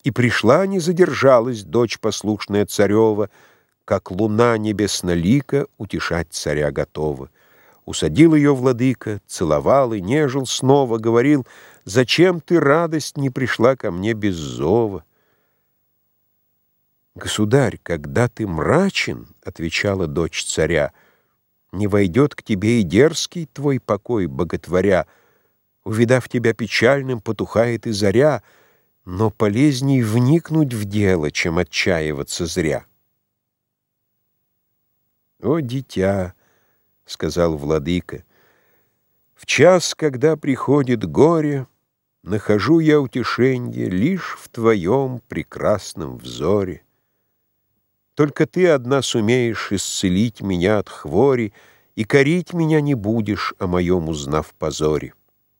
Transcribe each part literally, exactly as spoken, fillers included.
И пришла, не задержалась, дочь послушная царева, как луна небеснолика утешать царя готова. Усадил ее владыка, целовал и нежил снова, говорил: «Зачем ты, радость, не пришла ко мне без зова?» «Государь, когда ты мрачен, — отвечала дочь царя, — не войдет к тебе и дерзкий твой покой боготворя. Увидав тебя печальным, потухает и заря, но полезней вникнуть в дело, чем отчаиваться зря». «О, дитя, — сказал владыка, — в час, когда приходит горе, нахожу я утешенье лишь в твоем прекрасном взоре. Только ты одна сумеешь исцелить меня от хвори, и корить меня не будешь, о моем узнав позоре».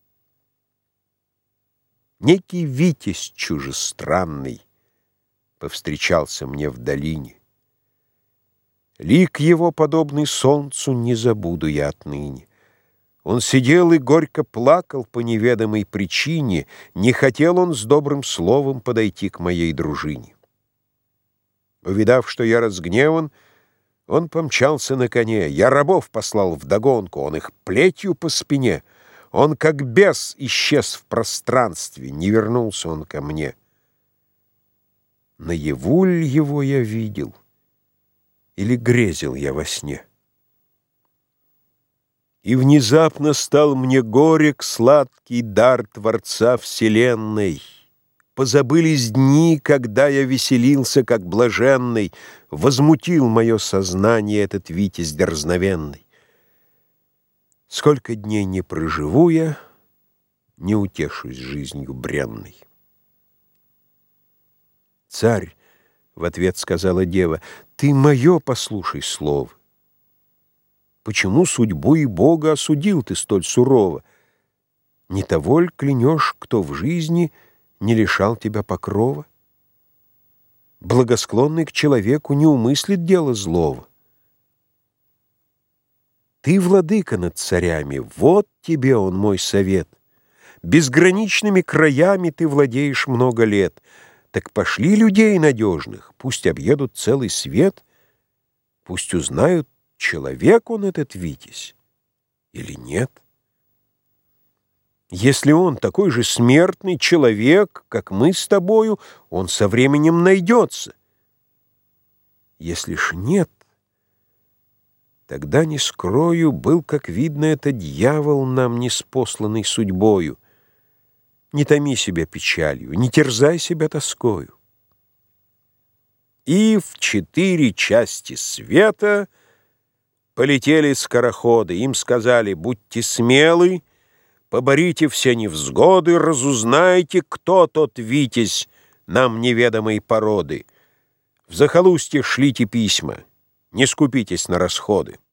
Некий витязь чужестранный повстречался мне в долине. Лик его, подобный солнцу, не забуду я отныне. Он сидел и горько плакал по неведомой причине, не хотел он с добрым словом подойти к моей дружине. Увидав, что я разгневан, он помчался на коне. Я рабов послал вдогонку, он их плетью по спине. Он, как бес, исчез в пространстве, не вернулся он ко мне. Наяву ль его я видел, или грезил я во сне? И внезапно стал мне горек сладкий дар Творца Вселенной. Позабылись дни, когда я веселился, как блаженный, возмутил мое сознание этот витязь дерзновенный. Сколько дней не проживу я, не утешусь жизнью бренной. «Царь, — в ответ сказала дева, — ты мое послушай слово. Почему судьбу и Бога осудил ты столь сурово? Не того ль клянешь, кто в жизни не лишал тебя покрова? Благосклонный к человеку не умыслит дело злого. Ты владыка над царями, вот тебе он мой совет. Безграничными краями ты владеешь много лет. Так пошли людей надежных, пусть объедут целый свет, пусть узнают, человек он этот витязь или нет. Если он такой же смертный человек, как мы с тобою, он со временем найдется. Если ж нет, тогда, не скрою, был, как видно, это дьявол нам неспосланный судьбою. Не томи себя печалью, не терзай себя тоскою. И в четыре части света полетели скороходы. Им сказали: будьте смелы, поборите все невзгоды, разузнайте, кто тот витязь нам неведомой породы. В захолустье шлите письма, не скупитесь на расходы.